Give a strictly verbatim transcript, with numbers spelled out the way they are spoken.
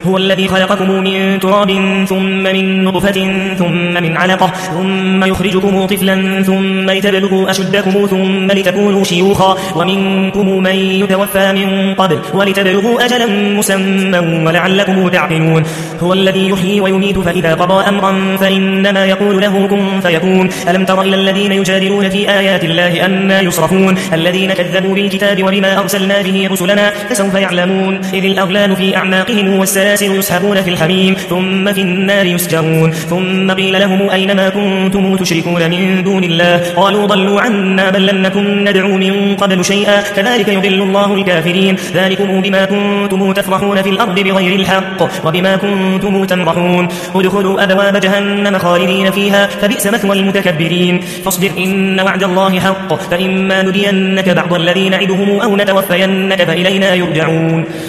هو الذي خلقكم من تراب ثم من نطفة ثم من علقة ثم يخرجكم طفلا ثم لتبلغوا أشدكم ثم لتكونوا شيوخا ومنكم من يتوفى من قبل ولتبلغوا أجلا مسمى ولعلكم تعقلون. هو الذي يحيي ويميت فإذا قضى أمرا فإنما يقول له كن فيكون. ألم تر إلى الذين يجادلون في آيات الله أنى يصرفون الذين كذبوا بالكتاب وبما أرسلنا به رسلنا فسوف يعلمون إذ الأغلال في أعناقهم والسلاسل يسحبون في الحميم ثم في النار يسجرون ثم قيل لهم أين ما كنتم تشركون من دون الله قالوا ضلوا عنا بل لم نكن ندعو من قبل شيئا كذلك يضل الله الكافرين ذلكم بما كنتم تفرحون في الأرض بغير الحق وبما كنتم تمرحون ادخلوا أبواب جهنم خالدين فيها فبئس مثوى المتكبرين فاصبر إن وعد الله حق فإما نرينك بعض الذي نعدهم أو نتوفينك فإلينا يرجعون.